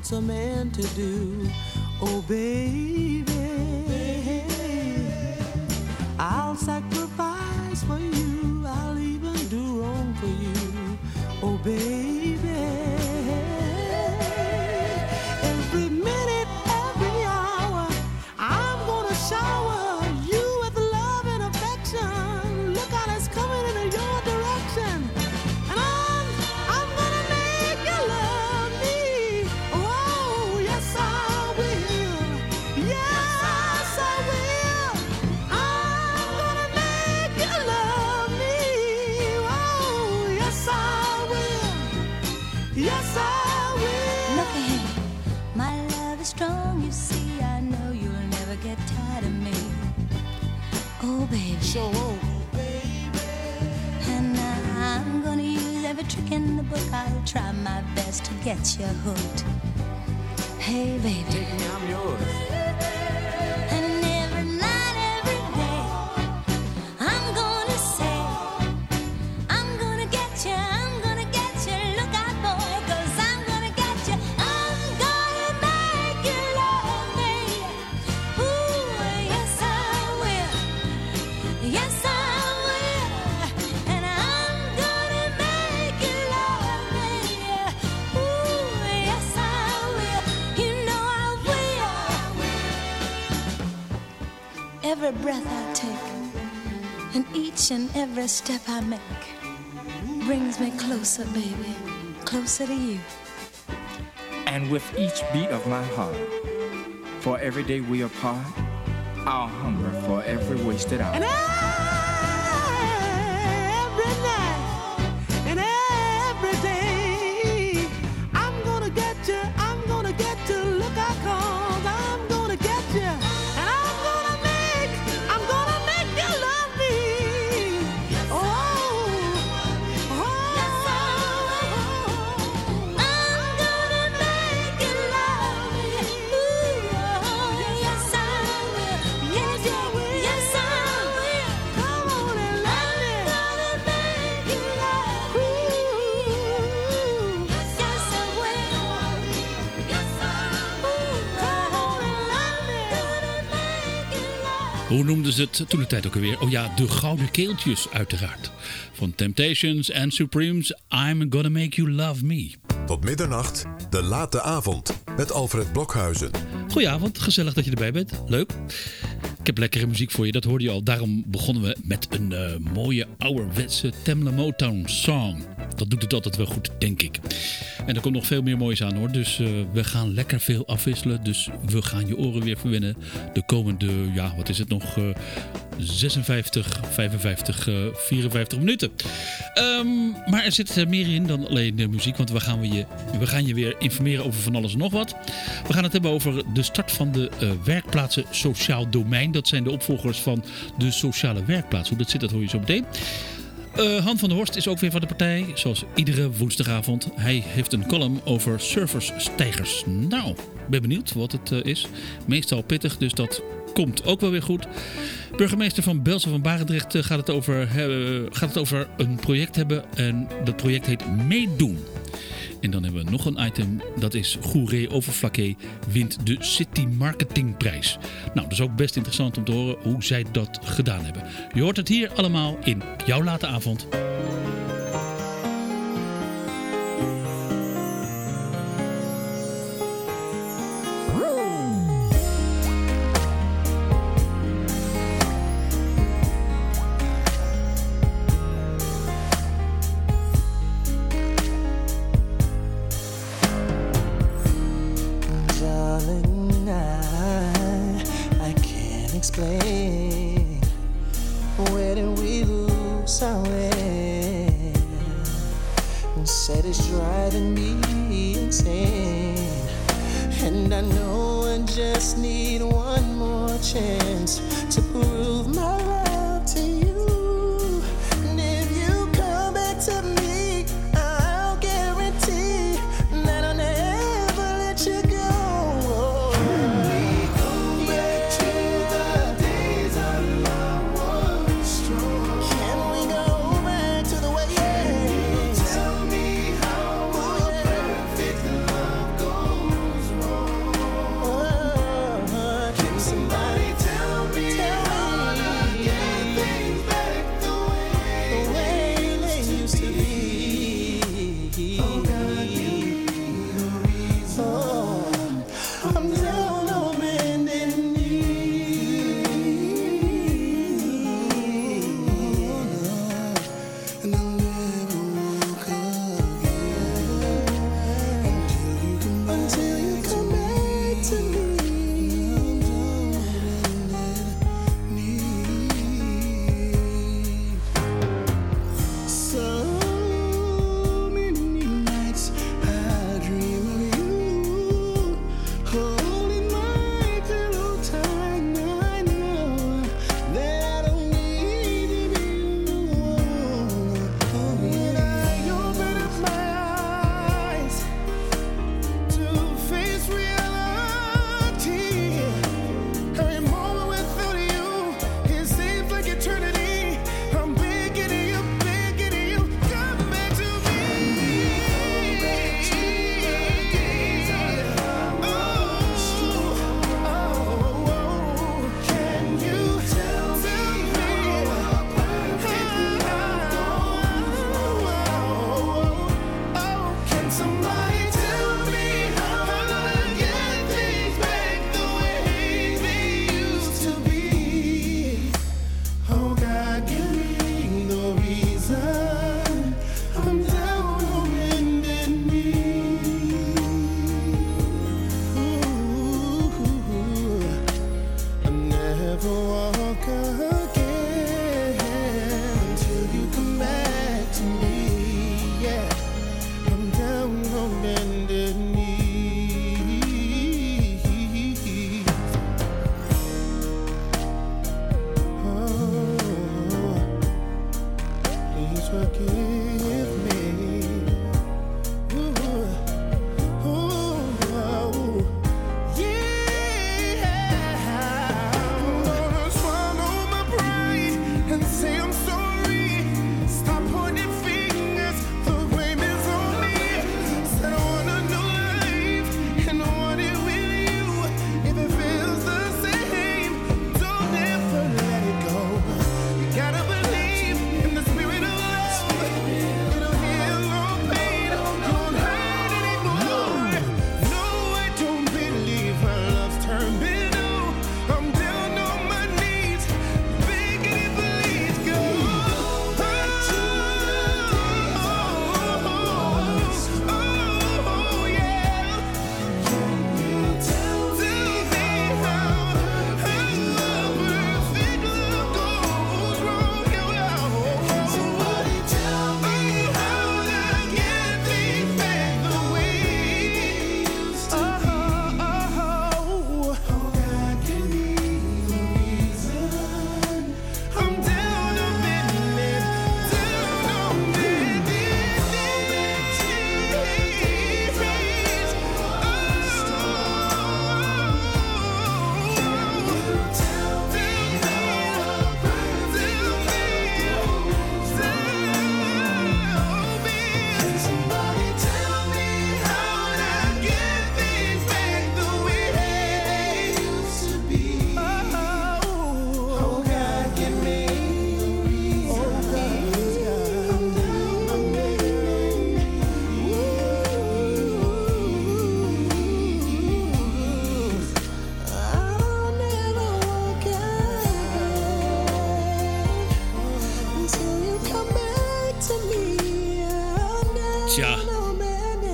what's a man to do? Oh, baby, I'll sacrifice for you. I'll even do wrong for you. Oh, baby, every minute, every hour, I'm gonna shower you with love and affection. Look out, it's coming in your direction. And I'm gonna make you love me. Oh, yes, I will. Yes, I will. I'm gonna make you love me. Oh, yes, I will. Yes, I will. Look ahead, my love is strong, you see. I know you'll never get tired of me. Oh, baby. So, And I'm gonna use every trick in the book. I'll try my best to get you hooked. Hey, baby. take me, I'm yours. And every night, every day, I'm gonna say, I'm gonna get you, I'm gonna get you. Look out, boy, 'cause I'm gonna get you. I'm gonna make you love me. Ooh, yes, I will. Yes, I will. And I'm gonna make you love me. Ooh, yes, I will. You know I will. Every breath I take and each and every step I make brings me closer, baby, closer to you. And with each beat of my heart, for every day we apart, I'll hunger for every wasted hour. And every night and every day, I'm gonna get you, I'm gonna get you. Look out, 'cause I'm gonna get you. And I'm gonna make you love me. Oh, Yes, I will. I'm gonna make you love me. Ooh, oh, yes, I will. Yes, I will. Yes, I will. come on and love me. I'm gonna make you love me. Yes, I will. Yes, I will. Come on and love me. Gonna make you love me. Hoe noemden ze het toen de tijd ook alweer? Oh ja, de Gouden Keeltjes uiteraard. Van Temptations and Supremes, I'm Gonna Make You Love Me. Tot middernacht, de late avond met Alfred Blokhuizen. Goedenavond, gezellig dat je erbij bent. Leuk. Ik heb lekkere muziek voor je, dat hoorde je al. Daarom begonnen we met een mooie ouderwetse Tamla Motown song. Dat doet het altijd wel goed, denk ik. En er komt nog veel meer moois aan hoor. Dus we gaan lekker veel afwisselen. Dus we gaan je oren weer verwennen. De komende, ja wat is het nog... 56, 55, 54 minuten. Maar er zit meer in dan alleen de muziek. Want we gaan je weer informeren over van alles en nog wat. We gaan het hebben over de start van de werkplaatsen Sociaal Domein. Dat zijn de opvolgers van de sociale werkplaats. Hoe dat zit, dat hoor je zo meteen. Han van der Horst is ook weer van de partij. Zoals iedere woensdagavond. Hij heeft een column over surfersstijgers. Nou, ben benieuwd wat het is. Meestal pittig, dus dat komt ook wel weer goed. Burgemeester van Belsen van Barendrecht gaat het over een project hebben. En dat project heet Meedoen. En dan hebben we nog een item. Dat is Goeree Overflakkee wint de City Marketingprijs. Nou, dat is ook best interessant om te horen hoe zij dat gedaan hebben. Je hoort het hier allemaal in jouw late avond. Darling, I can't explain. Where did we lose our way? Said it's driving me insane. And I know I just need one more chance to prove my love to you. And if you come back to me, I'll guarantee that I'll never let you go. We go back to the days our love was strong. Can we go back to the way? Can you tell me how a perfect love goes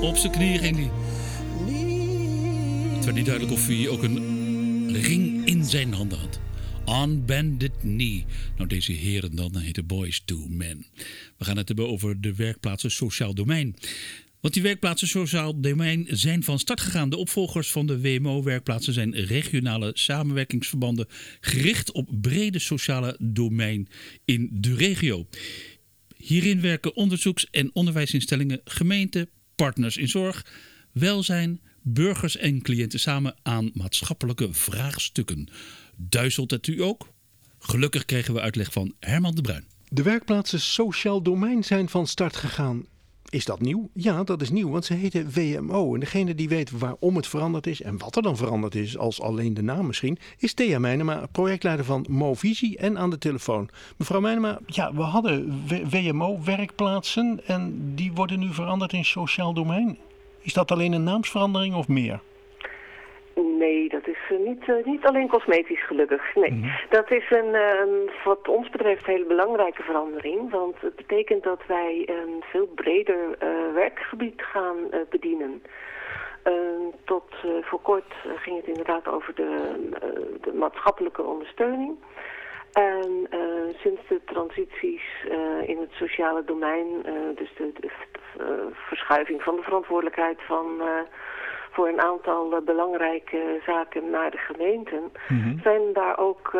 Op zijn knieën ging hij. Het werd niet duidelijk of hij ook een ring in zijn handen had. On Bended Knee. Nou, deze heren dan heten Boys to Men. We gaan het hebben over de werkplaatsen Sociaal Domein. Want die werkplaatsen Sociaal Domein zijn van start gegaan. De opvolgers van de WMO-werkplaatsen zijn regionale samenwerkingsverbanden gericht op brede sociale domein in de regio. Hierin werken onderzoeks- en onderwijsinstellingen, gemeenten, partners in zorg, welzijn, burgers en cliënten samen aan maatschappelijke vraagstukken. Duizelt het u ook? Gelukkig kregen we uitleg van Herman de Bruin. De werkplaatsen Sociaal Domein zijn van start gegaan. Is dat nieuw? Ja, dat is nieuw, want ze heten WMO. En degene die weet waarom het veranderd is en wat er dan veranderd is, als alleen de naam misschien, is Thea Meijnema, projectleider van Movisie en aan de telefoon. Mevrouw Meijnema, ja, we hadden WMO-werkplaatsen en die worden nu veranderd in Sociaal Domein. Is dat alleen een naamsverandering of meer? Nee, dat is niet alleen cosmetisch gelukkig. Nee, Dat is wat ons betreft een hele belangrijke verandering. Want het betekent dat wij een veel breder werkgebied gaan bedienen. Tot voor kort ging het inderdaad over de maatschappelijke ondersteuning. En sinds de transities in het sociale domein, dus de verschuiving van de verantwoordelijkheid voor een aantal belangrijke zaken naar de gemeenten, zijn daar ook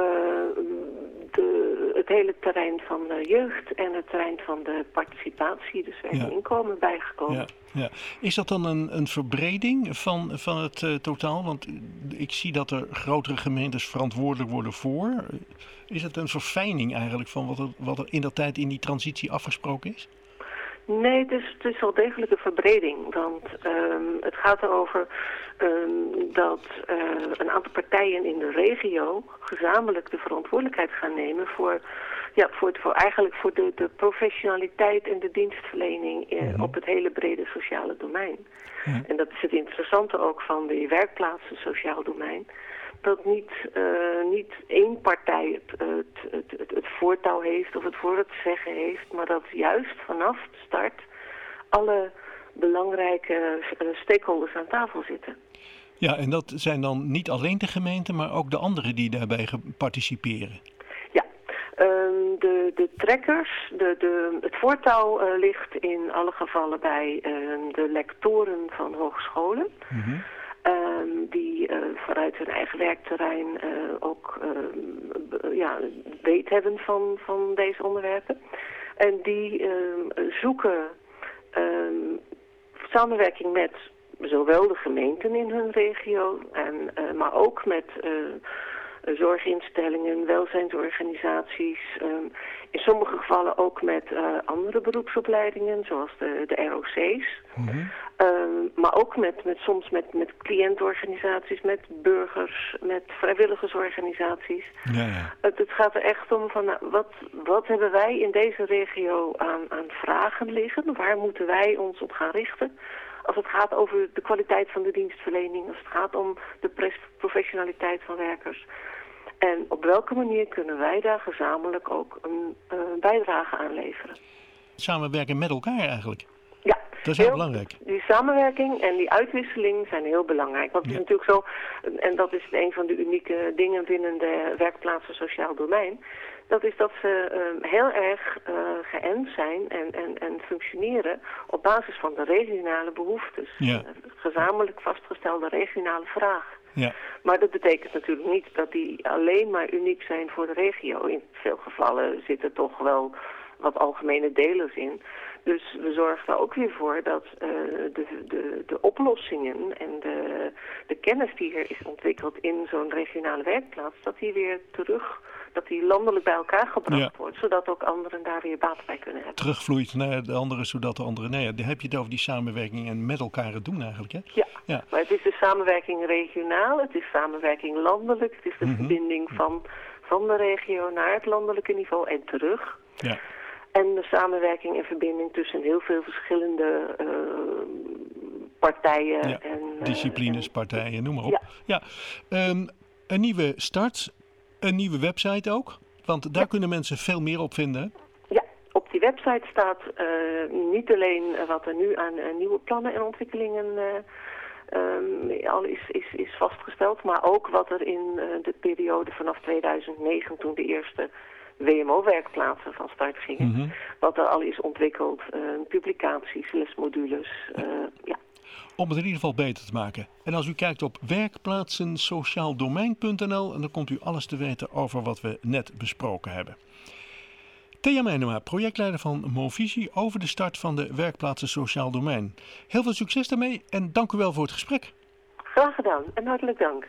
het hele terrein van de jeugd en het terrein van de participatie, dus inkomen bijgekomen. Ja. Is dat dan een verbreding van het totaal? Want ik zie dat er grotere gemeentes verantwoordelijk worden voor. Is het een verfijning eigenlijk van wat er in dat tijd in die transitie afgesproken is? Nee, het is wel degelijk een verbreding. Want het gaat erover dat een aantal partijen in de regio gezamenlijk de verantwoordelijkheid gaan nemen voor de professionaliteit en de dienstverlening op het hele brede sociale domein. Ja. En dat is het interessante ook van die werkplaatsen sociaal domein. Dat niet één partij het voortouw heeft of het voor het zeggen heeft, maar dat juist vanaf de start alle belangrijke stakeholders aan tafel zitten. Ja, en dat zijn dan niet alleen de gemeenten, maar ook de anderen die daarbij participeren. Ja, de trekkers, het voortouw ligt in alle gevallen bij de lectoren van hogescholen. Die vanuit hun eigen werkterrein ook weet hebben van deze onderwerpen. En die zoeken samenwerking met zowel de gemeenten in hun regio, maar ook met zorginstellingen, welzijnsorganisaties. In sommige gevallen ook met andere beroepsopleidingen, zoals de ROC's. Maar ook soms met cliëntorganisaties, met burgers, met vrijwilligersorganisaties. Ja. Het gaat er echt om van wat hebben wij in deze regio aan vragen liggen? Waar moeten wij ons op gaan richten? Als het gaat over de kwaliteit van de dienstverlening, als het gaat om de professionaliteit van werkers. En op welke manier kunnen wij daar gezamenlijk ook een bijdrage aan leveren? Samenwerken met elkaar eigenlijk. Ja. Dat is heel belangrijk. Die samenwerking en die uitwisseling zijn heel belangrijk. Want het is natuurlijk zo, en dat is een van de unieke dingen binnen de werkplaatsen sociaal domein, dat is dat ze heel erg geënt zijn en functioneren op basis van de regionale behoeftes. Ja. Gezamenlijk vastgestelde regionale vragen. Ja. Maar dat betekent natuurlijk niet dat die alleen maar uniek zijn voor de regio. In veel gevallen zitten toch wel wat algemene delers in. Dus we zorgen er ook weer voor dat de oplossingen en de kennis die er is ontwikkeld in zo'n regionale werkplaats, dat die landelijk bij elkaar gebracht wordt, zodat ook anderen daar weer baat bij kunnen hebben. Terugvloeit naar de anderen, zodat de anderen... Nee, dan heb je het over die samenwerking en met elkaar het doen eigenlijk, hè? Ja, maar het is de samenwerking regionaal, het is samenwerking landelijk, het is de verbinding van de regio naar het landelijke niveau en terug. Ja. En de samenwerking en verbinding tussen heel veel verschillende partijen. Ja, en disciplines, partijen, noem maar op. Ja. Een nieuwe start, een nieuwe website ook. Want daar kunnen mensen veel meer op vinden. Ja, op die website staat niet alleen wat er nu aan nieuwe plannen en ontwikkelingen al is vastgesteld, maar ook wat er in de periode vanaf 2009, toen de eerste WMO-werkplaatsen van start gingen, wat er al is ontwikkeld, publicaties, lesmodules, ja. Om het in ieder geval beter te maken. En als u kijkt op werkplaatsensociaaldomein.nl, en dan komt u alles te weten over wat we net besproken hebben. Thea Meijnema, projectleider van Movisie, over de start van de Werkplaatsen Sociaal Domein. Heel veel succes daarmee en dank u wel voor het gesprek. Graag gedaan en hartelijk dank.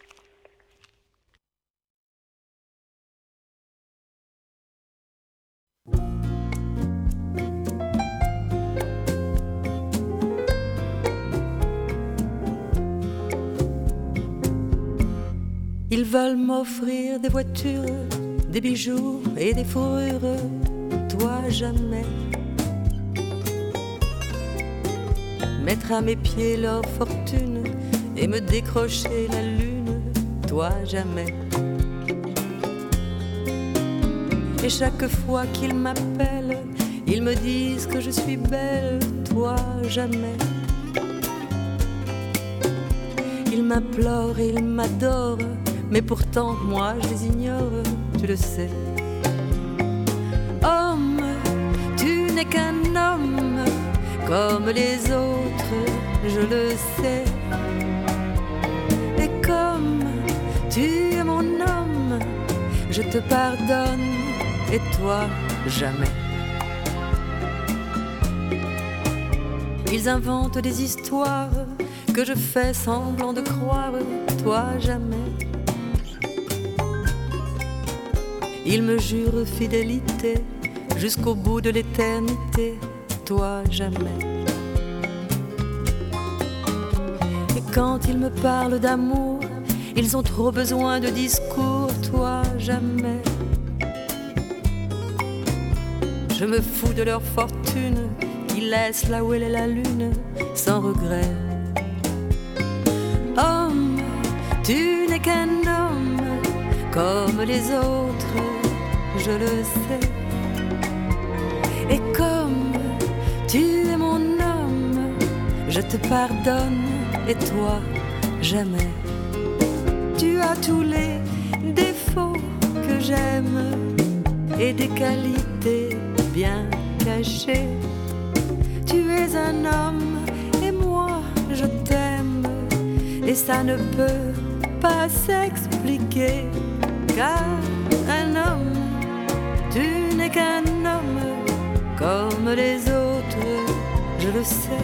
Ils veulent m'offrir des voitures, des bijoux et des fourrures, toi jamais. Mettre à mes pieds leur fortune et me décrocher la lune, toi jamais. Et chaque fois qu'ils m'appellent, ils me disent que je suis belle, toi jamais. Ils m'implorent et ils m'adorent, mais pourtant moi je les ignore, tu le sais. Homme, tu n'es qu'un homme comme les autres, je le sais. Et comme tu es mon homme, je te pardonne, et toi jamais. Ils inventent des histoires que je fais semblant de croire, toi jamais. Ils me jurent fidélité jusqu'au bout de l'éternité, toi jamais. Et quand ils me parlent d'amour, ils ont trop besoin de discours, toi jamais. Je me fous de leur fortune, qui laisse là où elle est la lune, sans regret. Homme, tu n'es qu'un homme comme les autres, je le sais. Et comme tu es mon homme, je te pardonne, et toi jamais. Tu as tous les défauts que j'aime et des qualités bien cachées. Tu es un homme et moi je t'aime, et ça ne peut pas s'expliquer. Car un homme, tu n'es qu'un homme comme les autres, je le sais.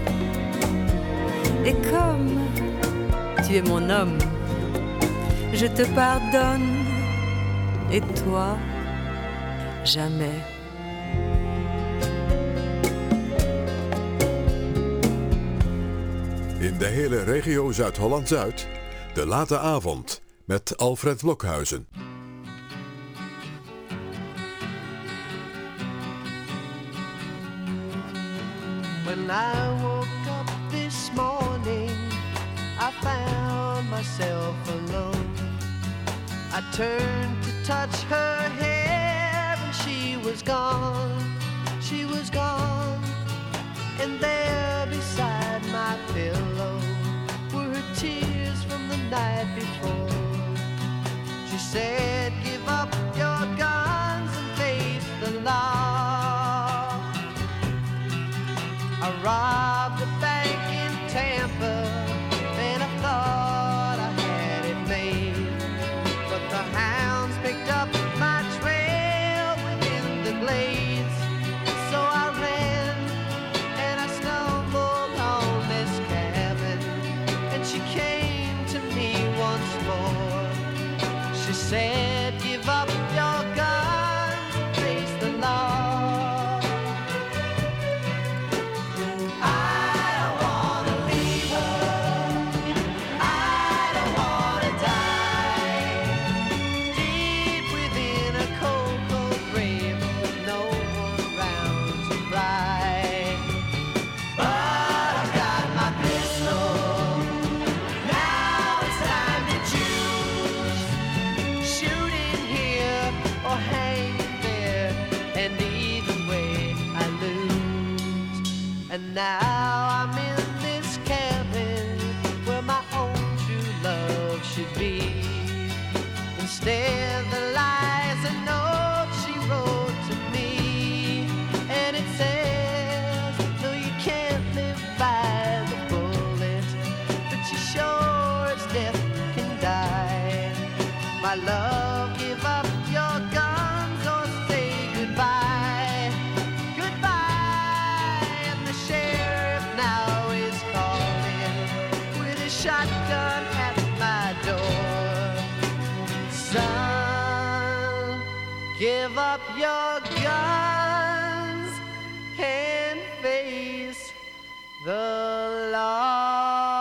Et comme tu es mon homme, je te pardonne, et toi, jamais. In de hele regio Zuid-Holland-Zuid, de late avond met Alfred Blokhuizen. When I woke up this morning, I found myself alone. I turned to touch her hair and she was gone, she was gone. And there beside my pillow were her tears from the night before. She said, give up your guns and face the law. I robbed a bank in Tampa and I thought I had it made, but the hounds picked up my trail within the glades. So I ran and I stumbled on this cabin, and she came to me once more. She said, now I'm in this cabin where my own true love should be. Instead there lies a note she wrote to me, and it says, no, you can't live by the bullet, but you sure as death can die. My love, give up your guns or say goodbye. Goodbye, and the sheriff now is calling with a shotgun at my door. Son, give up your guns and face the law.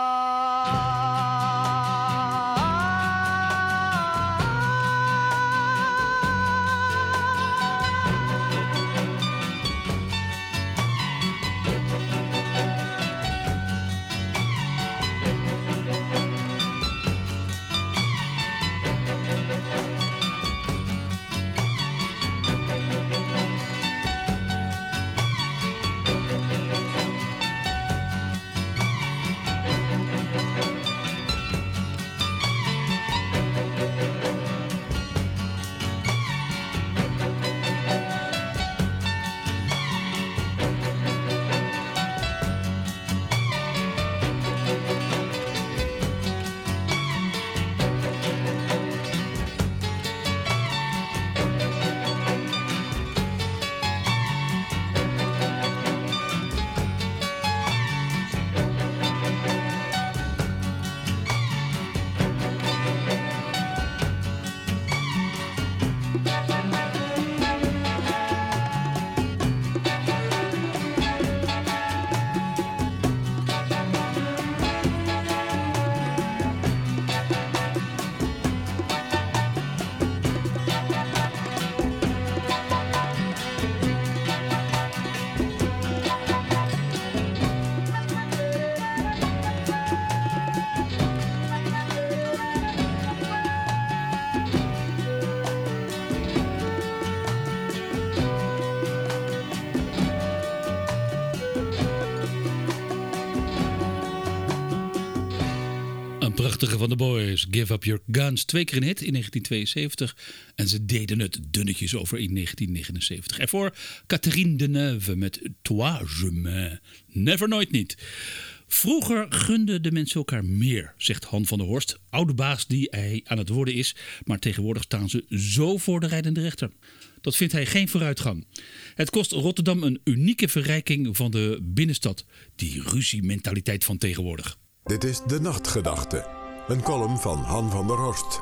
Prachtige van de Boys, Give Up Your Guns. 2 keer een hit in 1972 en ze deden het dunnetjes over in 1979. Ervoor Catherine Deneuve met Toi je m'aime. Never, nooit niet. Vroeger gunden de mensen elkaar meer, zegt Han van der Horst, oude baas die hij aan het worden is, maar tegenwoordig staan ze zo voor de rijdende rechter. Dat vindt hij geen vooruitgang. Het kost Rotterdam een unieke verrijking van de binnenstad, die ruziementaliteit van tegenwoordig. Dit is De Nachtgedachte, een column van Han van der Horst.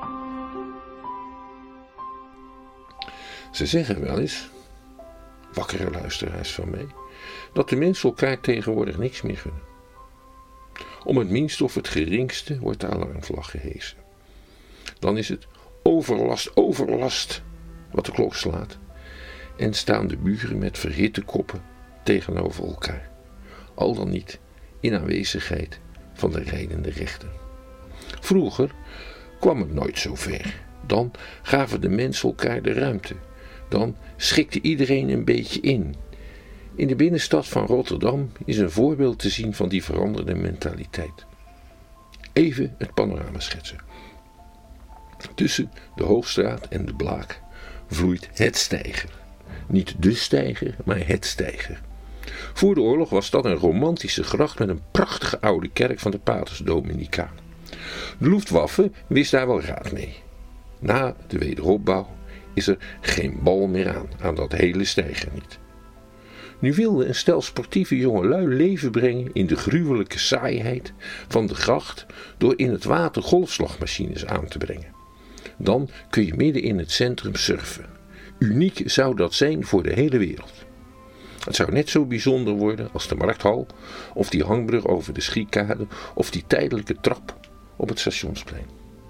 Ze zeggen wel eens, wakkere luisteraars van mij, dat de mensen elkaar tegenwoordig niks meer gunnen. Om het minste of het geringste wordt de alarmvlag gehesen. Dan is het overlast, overlast wat de klok slaat. En staan de buren met verhitte koppen tegenover elkaar. Al dan niet in aanwezigheid van de rijdende rechter. Vroeger kwam het nooit zo ver. Dan gaven de mensen elkaar de ruimte. Dan schikte iedereen een beetje in. In de binnenstad van Rotterdam is een voorbeeld te zien van die veranderde mentaliteit. Even het panorama schetsen. Tussen de Hoogstraat en de Blaak vloeit het Steiger. Niet de Steiger, maar het Steiger. Voor de oorlog was dat een romantische gracht met een prachtige oude kerk van de Paters Dominicanen. De Luftwaffe wist daar wel raad mee. Na de wederopbouw is er geen bal meer aan dat hele Steiger niet. Nu wilde een stel sportieve jongelui leven brengen in de gruwelijke saaiheid van de gracht door in het water golfslagmachines aan te brengen. Dan kun je midden in het centrum surfen. Uniek zou dat zijn voor de hele wereld. Het zou net zo bijzonder worden als de Markthal, of die hangbrug over de Schiekade, of die tijdelijke trap op het Stationsplein.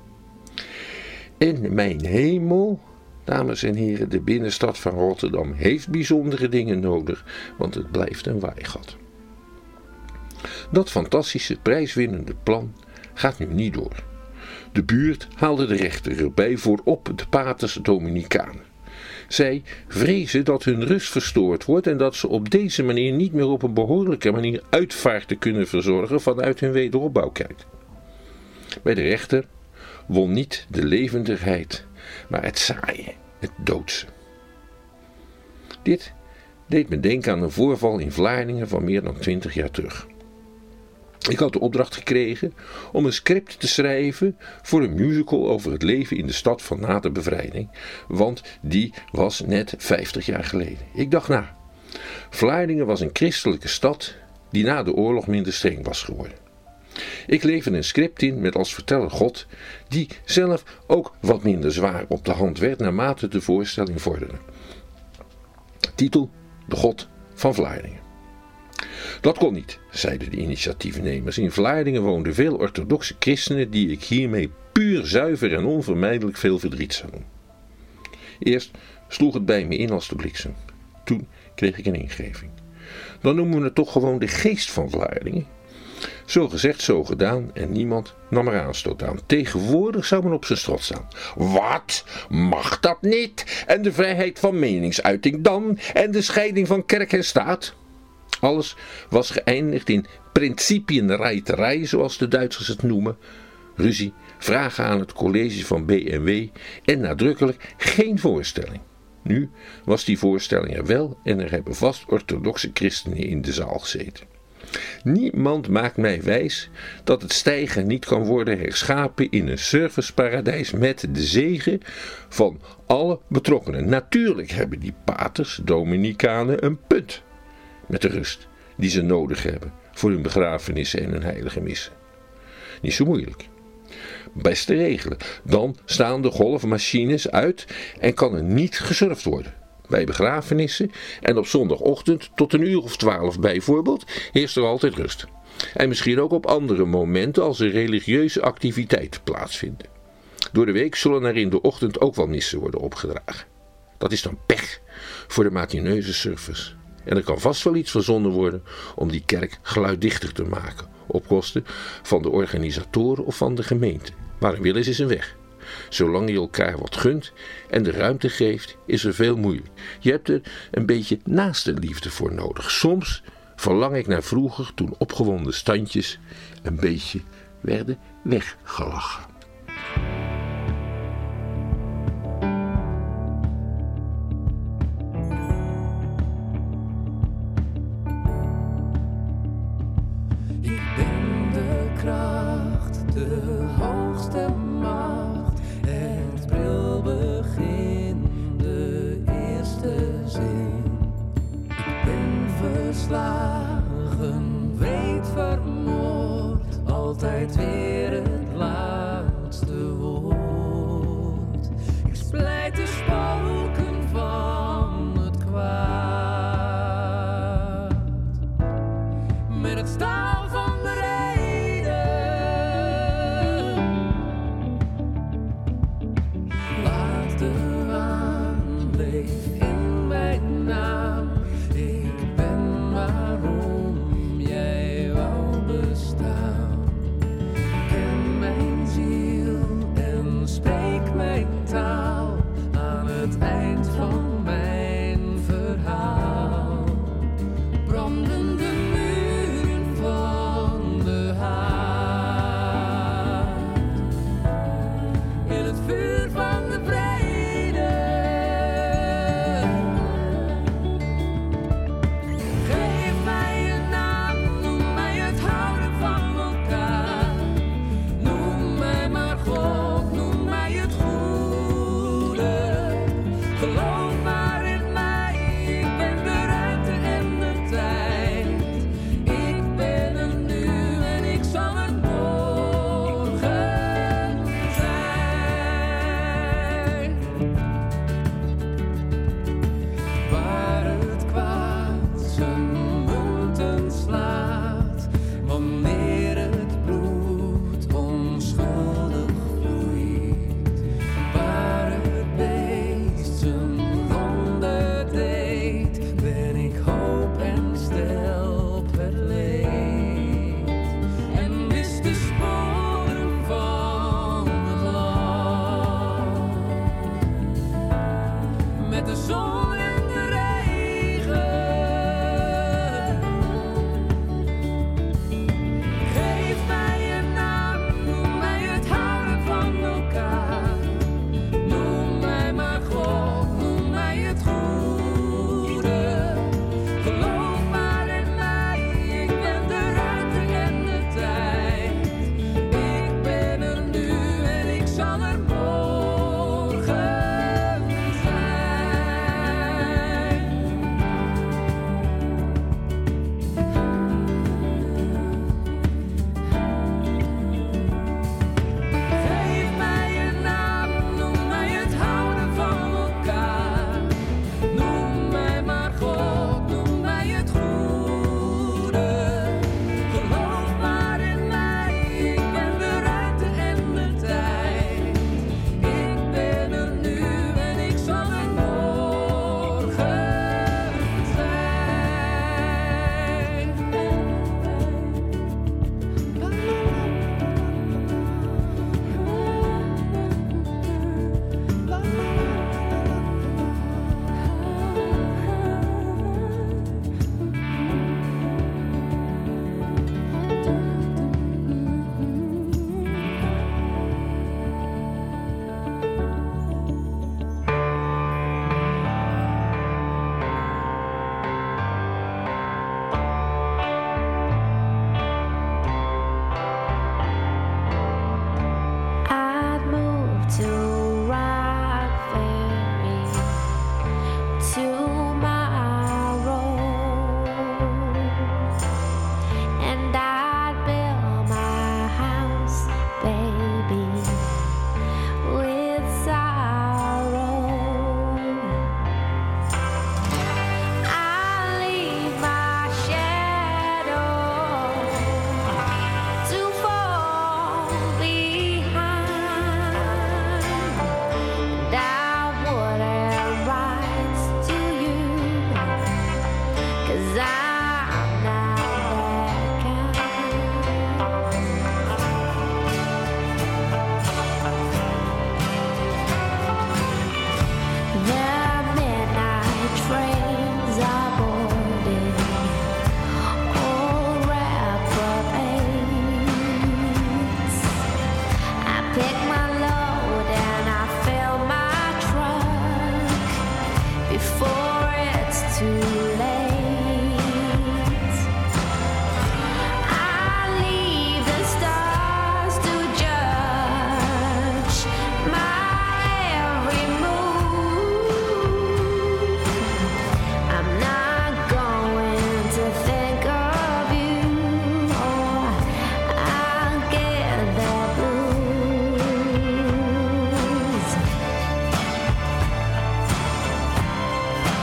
En mijn hemel, dames en heren, de binnenstad van Rotterdam heeft bijzondere dingen nodig, want het blijft een waaigat. Dat fantastische prijswinnende plan gaat nu niet door. De buurt haalde de rechter erbij voor op de Paters Dominicanen. Zij vrezen dat hun rust verstoord wordt en dat ze op deze manier niet meer op een behoorlijke manier uitvaarten kunnen verzorgen vanuit hun wederopbouwkerk. Bij de rechter won niet de levendigheid, maar het saaie, het doodse. Dit deed me denken aan een voorval in Vlaardingen van meer dan 20 jaar terug. Ik had de opdracht gekregen om een script te schrijven voor een musical over het leven in de stad van na de bevrijding, want die was net 50 jaar geleden. Ik dacht na. Vlaardingen was een christelijke stad die na de oorlog minder streng was geworden. Ik leverde een script in met als verteller God, die zelf ook wat minder zwaar op de hand werd naarmate de voorstelling vorderde. Titel: De God van Vlaardingen. Dat kon niet, zeiden de initiatiefnemers. In Vlaardingen woonden veel orthodoxe christenen die ik hiermee puur, zuiver en onvermijdelijk veel verdriet zou doen. Eerst sloeg het bij me in als de bliksem. Toen kreeg ik een ingeving. Dan noemen we het toch gewoon de geest van Vlaardingen. Zo gezegd, zo gedaan en niemand nam er aanstoot aan. Tegenwoordig zou men op zijn strot staan. Wat? Mag dat niet? En de vrijheid van meningsuiting dan? En de scheiding van kerk en staat? Alles was geëindigd in principienreiterij, zoals de Duitsers het noemen. Ruzie, vragen aan het college van B&W en nadrukkelijk geen voorstelling. Nu was die voorstelling er wel en er hebben vast orthodoxe christenen in de zaal gezeten. Niemand maakt mij wijs dat het steigen niet kan worden herschapen in een serviceparadijs met de zegen van alle betrokkenen. Natuurlijk hebben die paters, dominicanen een punt met de rust die ze nodig hebben voor hun begrafenissen en hun heilige missen. Niet zo moeilijk. Best te regelen. Dan staan de golfmachines uit en kan er niet gesurfd worden. Bij begrafenissen en op zondagochtend tot 11:00 bijvoorbeeld heerst er altijd rust. En misschien ook op andere momenten als er religieuze activiteiten plaatsvinden. Door de week zullen er in de ochtend ook wel missen worden opgedragen. Dat is dan pech voor de matineuze surfers. En er kan vast wel iets verzonnen worden om die kerk geluiddichter te maken, op kosten van de organisatoren of van de gemeente. Maar een wil is een weg. Zolang je elkaar wat gunt en de ruimte geeft, is er veel moeilijk. Je hebt er een beetje naaste liefde voor nodig. Soms verlang ik naar vroeger, toen opgewonden standjes een beetje werden weggelachen. Ik ben de kracht, de hoogste macht, het brilbegin, de eerste zin. Ik ben verslagen, wreed vermoord, altijd weer het laatste woord. Ik splijt de spoken van het kwaad met het staal van de reden. Laat de waan leef in mijn naam. Ik ben waarom jij wou bestaan. Ik de zon en de regen. Geef mij een naam, noem mij het houden van elkaar. Noem mij maar God, noem mij het goede. Geloof maar in mij, ik ben de ruimte en de tijd. Ik ben er nu en ik zal er morgen zijn. Geef mij een naam, noem mij het houden van elkaar. Noem mij maar God, noem mij het goede. Geloof maar in mij, ik ben de ruimte en de tijd. Ik ben er nu en ik zal er morgen zijn. I'd move to Rock Ferry tomorrow, and I'd build my house, baby, with sorrow. I'll leave my shadow to fall behind, and I wouldn't rise to you, 'cause I'm not that kind. The midnight trains are boarding, old reprobates. I pick my load and I fill my truck before it's too late. I leave the stars to judge my every move. I'm not going to think of you, or I'll get the blues.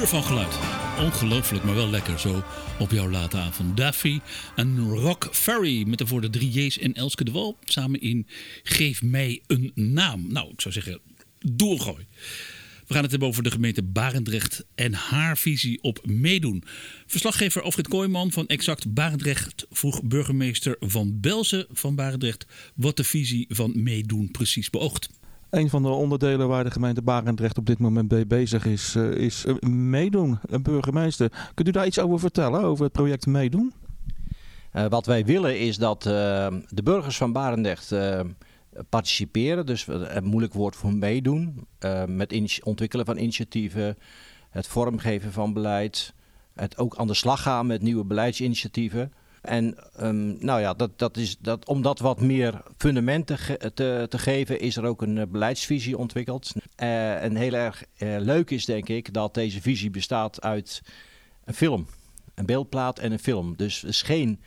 van geluid. Ongelooflijk, maar wel lekker zo op jouw late avond. Daffy en Rock Ferry met daarvoor de 3 J's en Elske de Wal samen in Geef mij een naam. Nou, ik zou zeggen, doorgooi. We gaan het hebben over de gemeente Barendrecht en haar visie op meedoen. Verslaggever Alfred Kooijman van Exact Barendrecht vroeg burgemeester Van Belzen van Barendrecht wat de visie van meedoen precies beoogt. Een van de onderdelen waar de gemeente Barendrecht op dit moment mee bezig is meedoen. Een burgemeester. Kunt u daar iets over vertellen, over het project meedoen? Wat wij willen is dat de burgers van Barendrecht participeren. Dus een moeilijk woord voor meedoen. Met ontwikkelen van initiatieven. Het vormgeven van beleid. Het ook aan de slag gaan met nieuwe beleidsinitiatieven. En om dat wat meer fundamenten te geven, is er ook een beleidsvisie ontwikkeld. En heel erg leuk is, denk ik, dat deze visie bestaat uit een film. Een beeldplaat en een film. Dus het is geen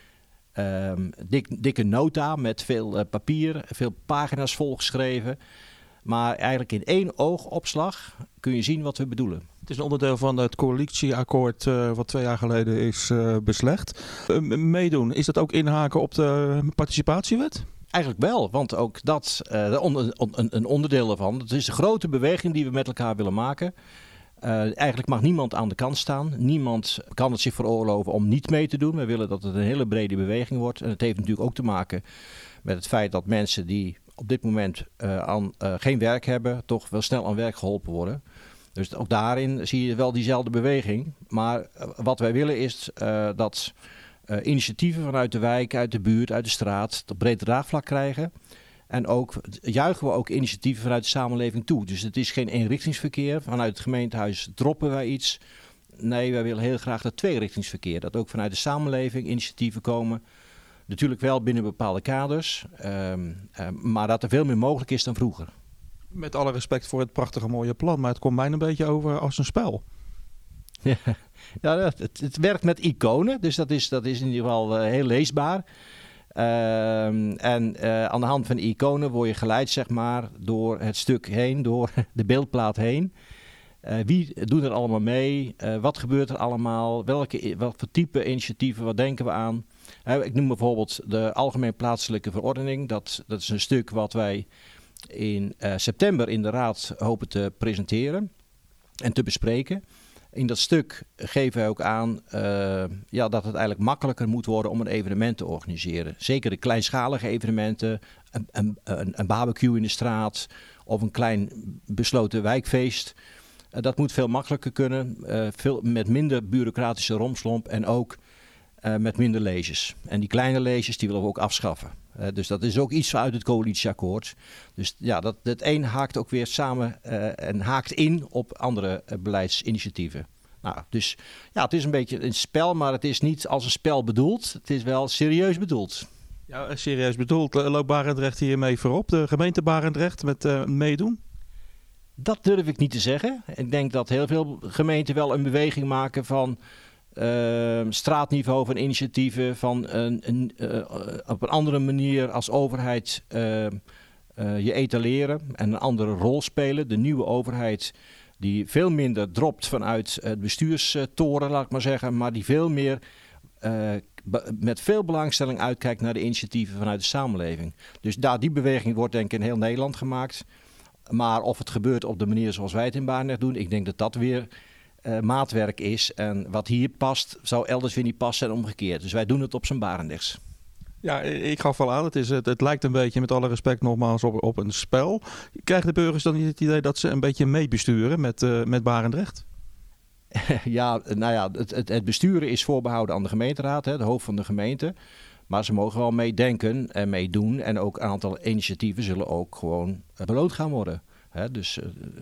dikke nota met veel papier, veel pagina's volgeschreven. Maar eigenlijk in 1 oogopslag kun je zien wat we bedoelen. Het is een onderdeel van het coalitieakkoord wat 2 jaar geleden is beslecht. Meedoen, is dat ook inhaken op de participatiewet? Eigenlijk wel, want ook dat een onderdeel ervan. Het is een grote beweging die we met elkaar willen maken. Eigenlijk mag niemand aan de kant staan. Niemand kan het zich veroorloven om niet mee te doen. We willen dat het een hele brede beweging wordt. En het heeft natuurlijk ook te maken met het feit dat mensen die op dit moment geen werk hebben, toch wel snel aan werk geholpen worden. Dus ook daarin zie je wel diezelfde beweging. Maar wat wij willen is dat initiatieven vanuit de wijk, uit de buurt, uit de straat tot breed draagvlak krijgen. En ook juichen we ook initiatieven vanuit de samenleving toe. Dus het is geen eenrichtingsverkeer. Vanuit het gemeentehuis droppen wij iets. Nee, wij willen heel graag dat tweerichtingsverkeer. Dat ook vanuit de samenleving initiatieven komen. Natuurlijk wel binnen bepaalde kaders. Maar dat er veel meer mogelijk is dan vroeger. Met alle respect voor het prachtige mooie plan. Maar het komt mij een beetje over als een spel. Ja, het werkt met iconen. Dus dat is in ieder geval heel leesbaar. Aan de hand van iconen word je geleid, zeg maar, door het stuk heen, door de beeldplaat heen. Wie doet er allemaal mee? Wat gebeurt er allemaal? Wat voor type initiatieven? Wat denken we aan? Ik noem bijvoorbeeld de Algemeen Plaatselijke Verordening. Dat is een stuk wat wij in september in de Raad hopen te presenteren en te bespreken. In dat stuk geven wij ook aan dat het eigenlijk makkelijker moet worden om een evenement te organiseren. Zeker de kleinschalige evenementen, een barbecue in de straat of een klein besloten wijkfeest. Dat moet veel makkelijker kunnen, met minder bureaucratische romslomp en ook met minder leges. En die kleine leges die willen we ook afschaffen. Dus dat is ook iets uit het coalitieakkoord. Dus ja, dat een haakt ook weer samen en haakt in op andere beleidsinitiatieven. Nou, dus ja, het is een beetje een spel, maar het is niet als een spel bedoeld. Het is wel serieus bedoeld. Ja, serieus bedoeld. Loopt Barendrecht hiermee voorop? De gemeente Barendrecht met meedoen? Dat durf ik niet te zeggen. Ik denk dat heel veel gemeenten wel een beweging maken van straatniveau, van initiatieven, van op een andere manier als overheid je etaleren en een andere rol spelen. De nieuwe overheid die veel minder dropt vanuit het bestuurstoren, laat ik maar zeggen, maar die veel meer met veel belangstelling uitkijkt naar de initiatieven vanuit de samenleving. Dus die beweging wordt denk ik in heel Nederland gemaakt. Maar of het gebeurt op de manier zoals wij het in Barendrecht doen, ik denk dat dat weer maatwerk is. En wat hier past, zou elders weer niet passen en omgekeerd. Dus wij doen het op zijn Barendrechts. Ja, ik gaf wel aan, het lijkt een beetje, met alle respect nogmaals, op een spel. Krijgen de burgers dan niet het idee dat ze een beetje meebesturen met Barendrecht? Ja, nou ja, het besturen is voorbehouden aan de gemeenteraad, de hoofd van de gemeente. Maar ze mogen wel meedenken en meedoen. En ook een aantal initiatieven zullen ook gewoon beloond gaan worden. Dus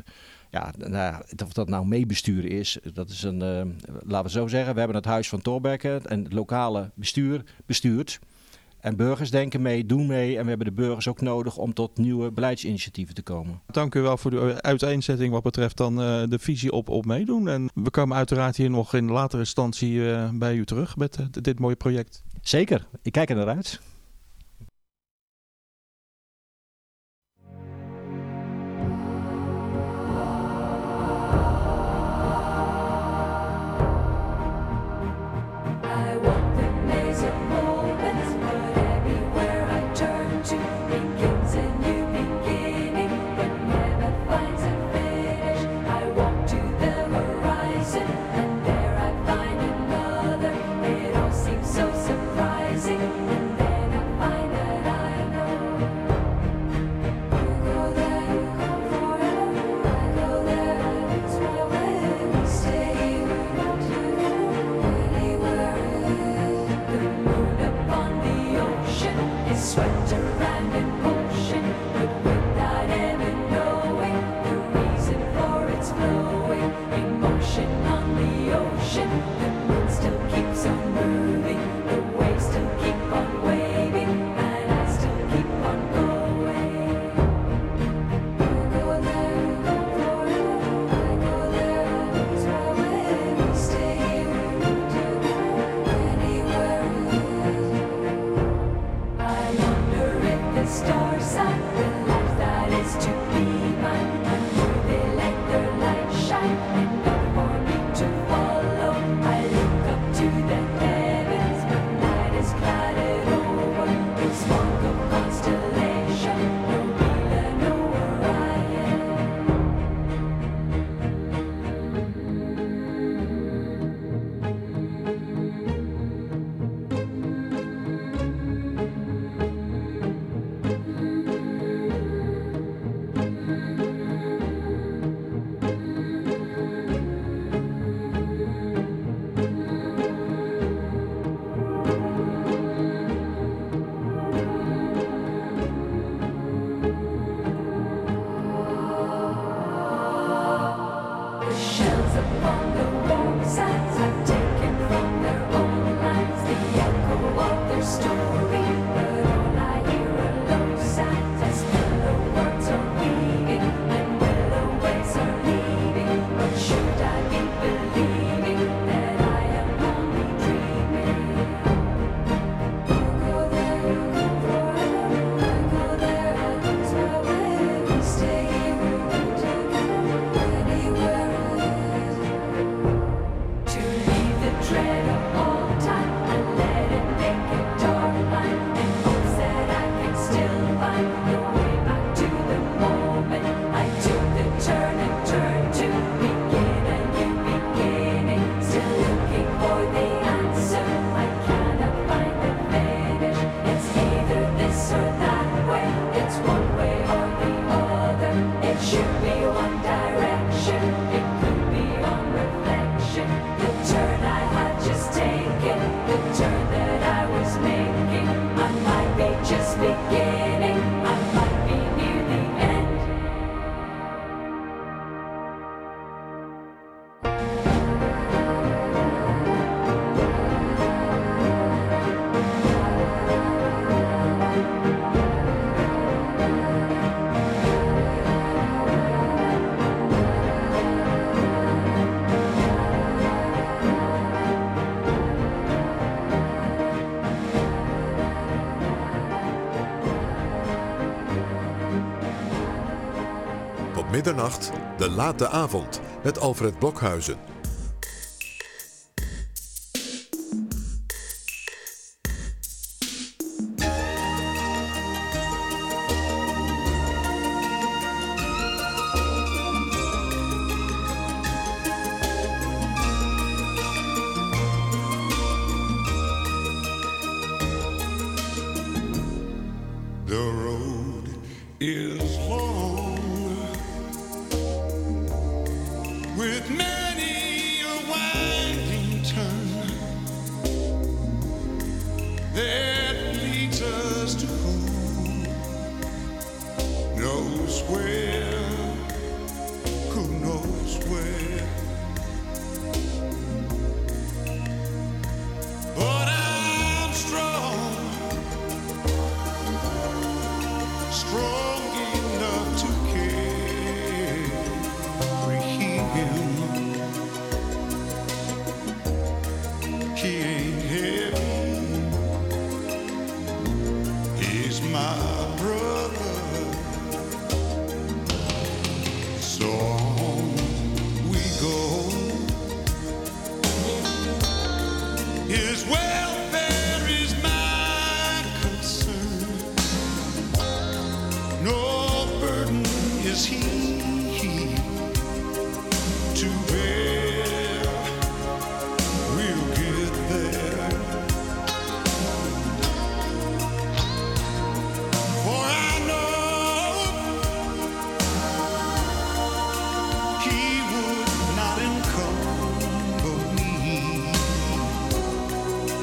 of dat nou meebesturen is, dat is laten we zo zeggen. We hebben het Huis van Thorbecke en het lokale bestuur bestuurd. En burgers denken mee, doen mee. En we hebben de burgers ook nodig om tot nieuwe beleidsinitiatieven te komen. Dank u wel voor de uiteenzetting wat betreft dan de visie op meedoen. En we komen uiteraard hier nog in latere instantie bij u terug met dit mooie project. Zeker, ik kijk er naar uit. swept around in motion, but without ever knowing the reason for its flowing. Emotion on the ocean, the moon still keeps on moving, the waves still keep on waving, and I still keep on going. You go there, you go forever, I go there, I lose my way. We stay here, we do anywhere it is. I wonder if the stars are the life that is to be mine, and will they let their light shine enough for me to follow? I look up to the heavens, but night is clouded over with smoke of constellation, no Mila, no Orion. The shells upon the warm sides I've taken from their own lines, the echo of their story, but all I hear are low sighs as mellow words are weaving and willow waves are leaving. But should I be believing that I am only dreaming? You go there, you go forever, I go there, I lose my way. We stay here, we do together, anywhere it is. To leave the dread of all time and let it make a dark line, and hopes that I can still find the way back to the moment I took the turn and turned to begin a new beginning. Still looking for the answer, I cannot find the finish. It's either this or that way, it's one way or the other. It should be one direction, it could be on reflection. The turn I had just taken, the turn that I was making, I might be just beginning, I might be near the end. Tot middernacht, de late avond met Alfred Blokhuizen. The road is long with many a winding turn that leads us to who knows where, who knows where. But I'm strong enough to carry him. He ain't heavy, he's my brother. So on we go. His welfare is my concern. No burden is he to bear. We'll get there. For I know he would not encumber me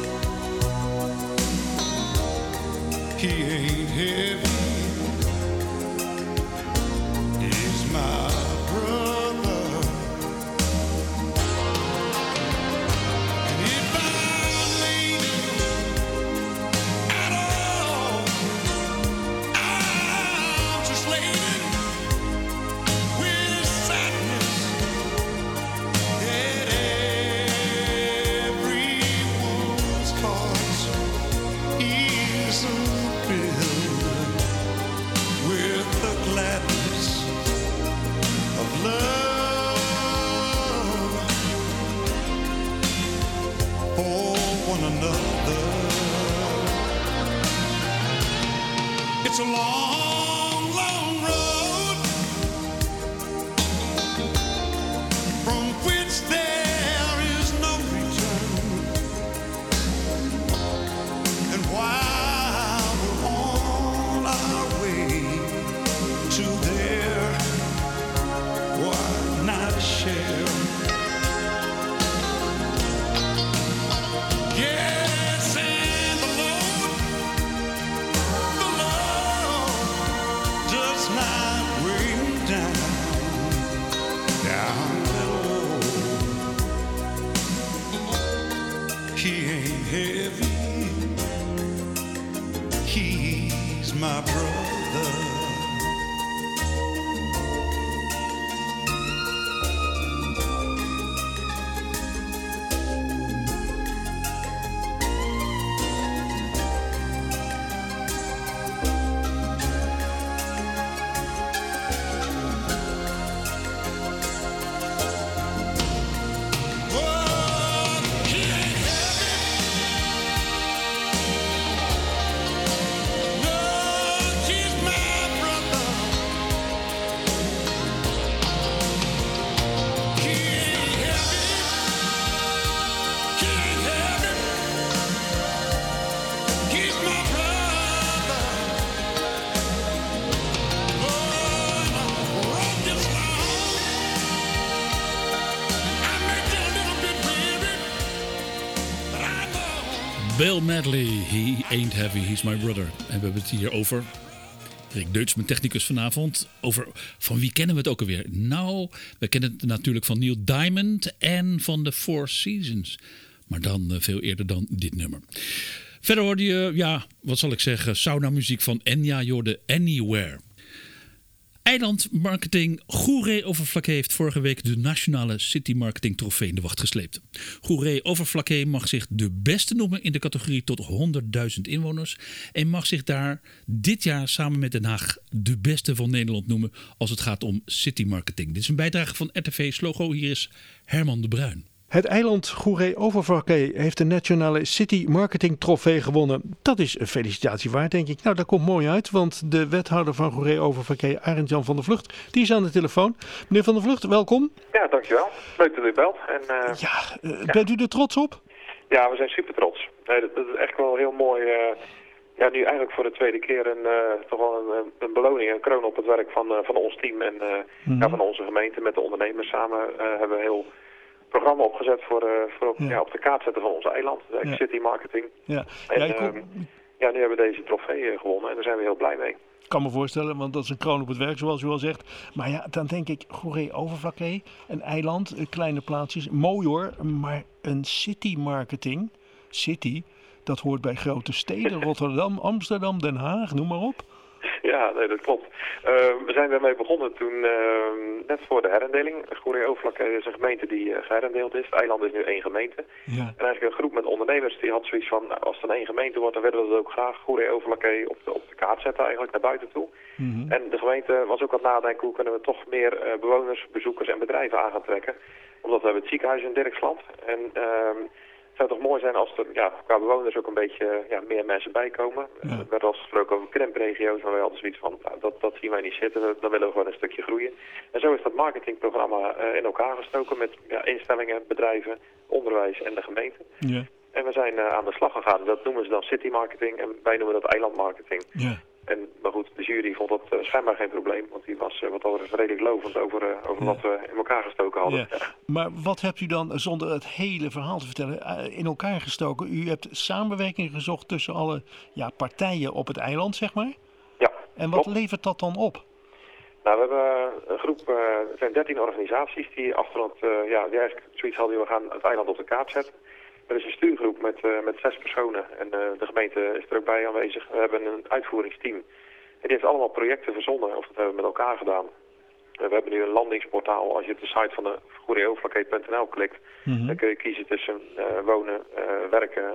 one another. It's a long, long road from which there is no return. And while we're on our way to there, why not share? Yes, and the Lord does not rain down below. He ain't heavy, he's my brother. Bill Medley, He Ain't Heavy, He's My Brother. En we hebben het hier over Rick Deutsch, mijn technicus vanavond. Over van wie kennen we het ook alweer? Nou, we kennen het natuurlijk van Neil Diamond en van The Four Seasons. Maar dan veel eerder dan dit nummer. Verder hoorde je, ja, wat zal ik zeggen, sauna muziek van Enya, Jorde Anywhere. Eilandmarketing Goeree Overflakkee heeft vorige week de Nationale City Marketing Trofee in de wacht gesleept. Goeree Overflakkee mag zich de beste noemen in de categorie tot 100.000 inwoners. En mag zich daar dit jaar samen met Den Haag de beste van Nederland noemen als het gaat om city marketing. Dit is een bijdrage van RTV's logo. Hier is Herman de Bruin. Het eiland Goeree Overflakkee heeft de Nationale City Marketing Trofee gewonnen. Dat is een felicitatie waard, denk ik. Nou, dat komt mooi uit, want de wethouder van Goeree Overflakkee, Arend-Jan van der Vlucht, die is aan de telefoon. Meneer van der Vlucht, welkom. Ja, dankjewel. Leuk dat u belt. En, bent u er trots op? Ja, we zijn super trots. Nee, dat is echt wel heel mooi. Ja, nu eigenlijk voor de tweede keer toch wel een beloning, een kroon op het werk van ons team en ja, van onze gemeente met de ondernemers samen hebben we heel programma opgezet voor op de kaart zetten van ons eiland, de City Marketing. Ja. En nu hebben we deze trofee gewonnen en daar zijn we heel blij mee. Ik kan me voorstellen, want dat is een kroon op het werk, zoals u al zegt. Maar ja, dan denk ik, Goeree Overflakkee, een eiland, kleine plaatsjes, mooi hoor. Maar een city marketing, city, dat hoort bij grote steden, Rotterdam, Amsterdam, Den Haag, noem maar op. Ja, nee, dat klopt. We zijn daarmee begonnen toen, net voor de herindeling. Goeree Overflakkee is een gemeente die geherendeeld is. Het eiland is nu één gemeente. Ja. En eigenlijk een groep met ondernemers die had zoiets van, als het dan één gemeente wordt, dan willen we dat ook graag Goeree Overflakkee op de kaart zetten eigenlijk naar buiten toe. Mm-hmm. En de gemeente was ook aan het nadenken, hoe kunnen we toch meer bewoners, bezoekers en bedrijven aan gaan trekken. Omdat we hebben het ziekenhuis in Dirksland. En het zou toch mooi zijn als er qua bewoners ook een beetje meer mensen bijkomen. Ja. Er werd al gesproken over krimpregio's, maar wij hadden zoiets van, dat zien wij niet zitten. Dan willen we gewoon een stukje groeien. En zo is dat marketingprogramma in elkaar gestoken met instellingen, bedrijven, onderwijs en de gemeente. Ja. En we zijn aan de slag gegaan. Dat noemen ze dan city marketing en wij noemen dat eilandmarketing. Ja. Maar goed, de jury vond dat schijnbaar geen probleem, want die was wat al redelijk lovend over wat we in elkaar gestoken hadden. Ja. Ja. Maar wat hebt u dan, zonder het hele verhaal te vertellen, in elkaar gestoken? U hebt samenwerking gezocht tussen alle partijen op het eiland, zeg maar? Ja. En wat levert dat dan op? Nou, we hebben een groep, er zijn 13 organisaties die die eigenlijk zoiets hadden, we gaan het eiland op de kaart zetten. Er is een stuurgroep met 6 personen en de gemeente is er ook bij aanwezig. We hebben een uitvoeringsteam en die heeft allemaal projecten verzonnen, of dat hebben we met elkaar gedaan. We hebben nu een landingsportaal. Als je op de site van de goereeoverflakkee.nl klikt, dan kun je kiezen tussen wonen, werken,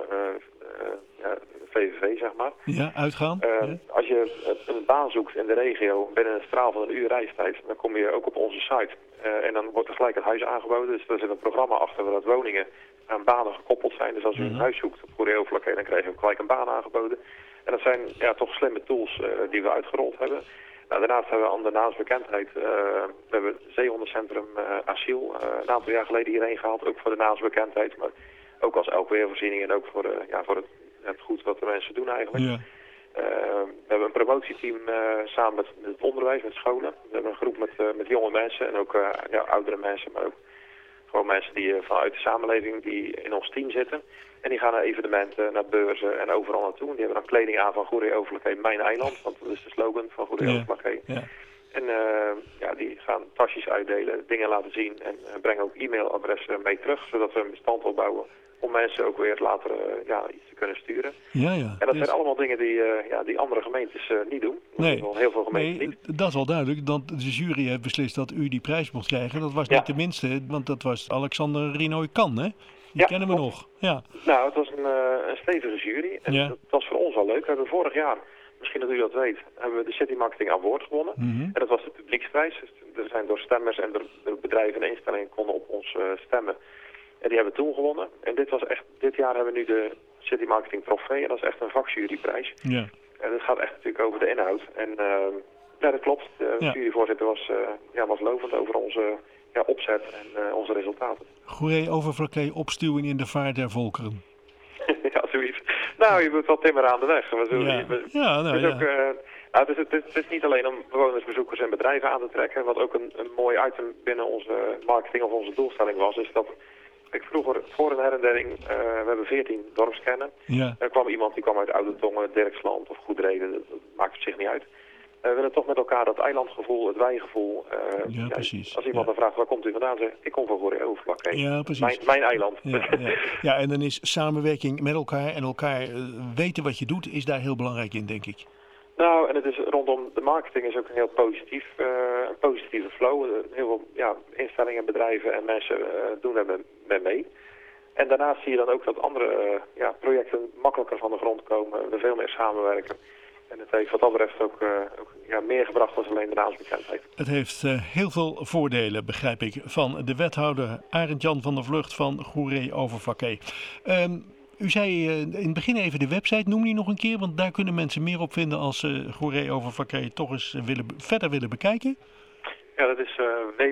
VVV zeg maar. Ja, uitgaan. Als je een baan zoekt in de regio binnen een straal van een uur reistijd, dan kom je ook op onze site. En dan wordt er gelijk het huis aangeboden. Dus er zit een programma achter waar dat woningen aan banen gekoppeld zijn. Dus als u een huis zoekt op Goeree Overflakkee, dan krijg je ook gelijk een baan aangeboden. En dat zijn toch slimme tools die we uitgerold hebben. Nou, daarnaast hebben we aan de naamsbekendheid, we hebben het zeehondencentrum Asiel een aantal jaar geleden hierheen gehaald. Ook voor de naamsbekendheid, maar ook als LPR-voorziening en ook voor het goed wat de mensen doen eigenlijk. Ja. We hebben een promotieteam samen met het onderwijs, met scholen. We hebben een groep met jonge mensen en ook oudere mensen, maar ook gewoon mensen die vanuit de samenleving die in ons team zitten. En die gaan naar evenementen, naar beurzen en overal naartoe. Die hebben dan kleding aan van Goeree Overflakkee, mijn eiland. Want dat is de slogan van Goeree Overflakkee. Ja. En die gaan tasjes uitdelen, dingen laten zien en brengen ook e-mailadressen mee terug. Zodat we een bestand opbouwen om mensen ook weer later iets te kunnen sturen. Ja. En dat zijn allemaal dingen die andere gemeentes niet doen. Nee. Wel heel veel gemeentes niet. Dat is wel duidelijk. Want de jury heeft beslist dat u die prijs mocht krijgen. Dat was niet de minste, want dat was Alexander Rinoy Kan, hè? Die kennen we nog. Ja. Nou, het was een stevige jury. En dat was voor ons al leuk. We hebben vorig jaar, misschien dat u dat weet, hebben we de City Marketing Award gewonnen. En dat was de publieksprijs. Dus er zijn door stemmers en door bedrijven en instellingen konden op ons stemmen. En die hebben we toen gewonnen. En dit jaar hebben we nu de City Marketing Trofee. En dat is echt een vakjuryprijs. Ja. En het gaat echt natuurlijk over de inhoud. En dat klopt. De juryvoorzitter was lovend over onze opzet en onze resultaten. Goeree Overflakkee opstuwing in de vaart der volkeren. Ja, zoiets. Nou, je moet wel timmer aan de weg. Het is niet alleen om bewoners, bezoekers en bedrijven aan te trekken. Wat ook een mooi item binnen onze marketing of onze doelstelling was, is dat vroeger voor een herindeling, we hebben 14 dorpskernen. Ja. Er kwam iemand die kwam uit Oude Tongen, Dirksland of Goedreden, dat maakt op zich niet uit. We willen toch met elkaar dat eilandgevoel, het wijgevoel. Precies. Als iemand dan vraagt, waar komt u vandaan? Zeg ik kom van Goeree Overflakkee. Ja, precies. Mijn eiland. Ja, en dan is samenwerking met elkaar en elkaar weten wat je doet, is daar heel belangrijk in, denk ik. Nou, en het is rondom de marketing is ook een heel positieve flow. Heel veel instellingen, bedrijven en mensen doen er mee. En daarnaast zie je dan ook dat andere projecten makkelijker van de grond komen. We veel meer samenwerken. En het heeft wat dat betreft ook meer gebracht dan alleen de naamsbekendheid. Het heeft heel veel voordelen, begrijp ik, van de wethouder Arend-Jan van der Vlucht van Goeree Overflakkee. U zei in het begin even de website, noem die nog een keer, want daar kunnen mensen meer op vinden als ze Goeree Overflakkee toch eens verder willen bekijken. Ja, dat is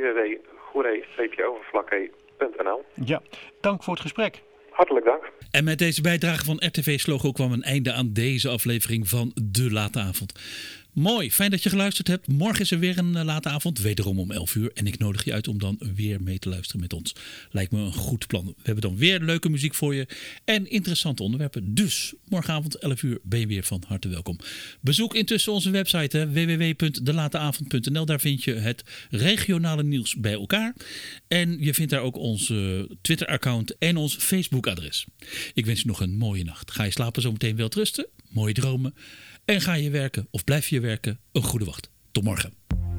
www.goeree-overflakkee.nl. Ja, dank voor het gesprek. Hartelijk dank. En met deze bijdrage van RTV Slogo kwam een einde aan deze aflevering van De Late Avond. Mooi, fijn dat je geluisterd hebt. Morgen is er weer een late avond, wederom om 11 uur. En ik nodig je uit om dan weer mee te luisteren met ons. Lijkt me een goed plan. We hebben dan weer leuke muziek voor je en interessante onderwerpen. Dus morgenavond 11 uur ben je weer van harte welkom. Bezoek intussen onze website www.delateavond.nl. Daar vind je het regionale nieuws bij elkaar. En je vindt daar ook ons Twitter-account en ons Facebook-adres. Ik wens je nog een mooie nacht. Ga je slapen zometeen wel rusten. Mooie dromen. En ga je werken of blijf je werken, een goede wacht. Tot morgen.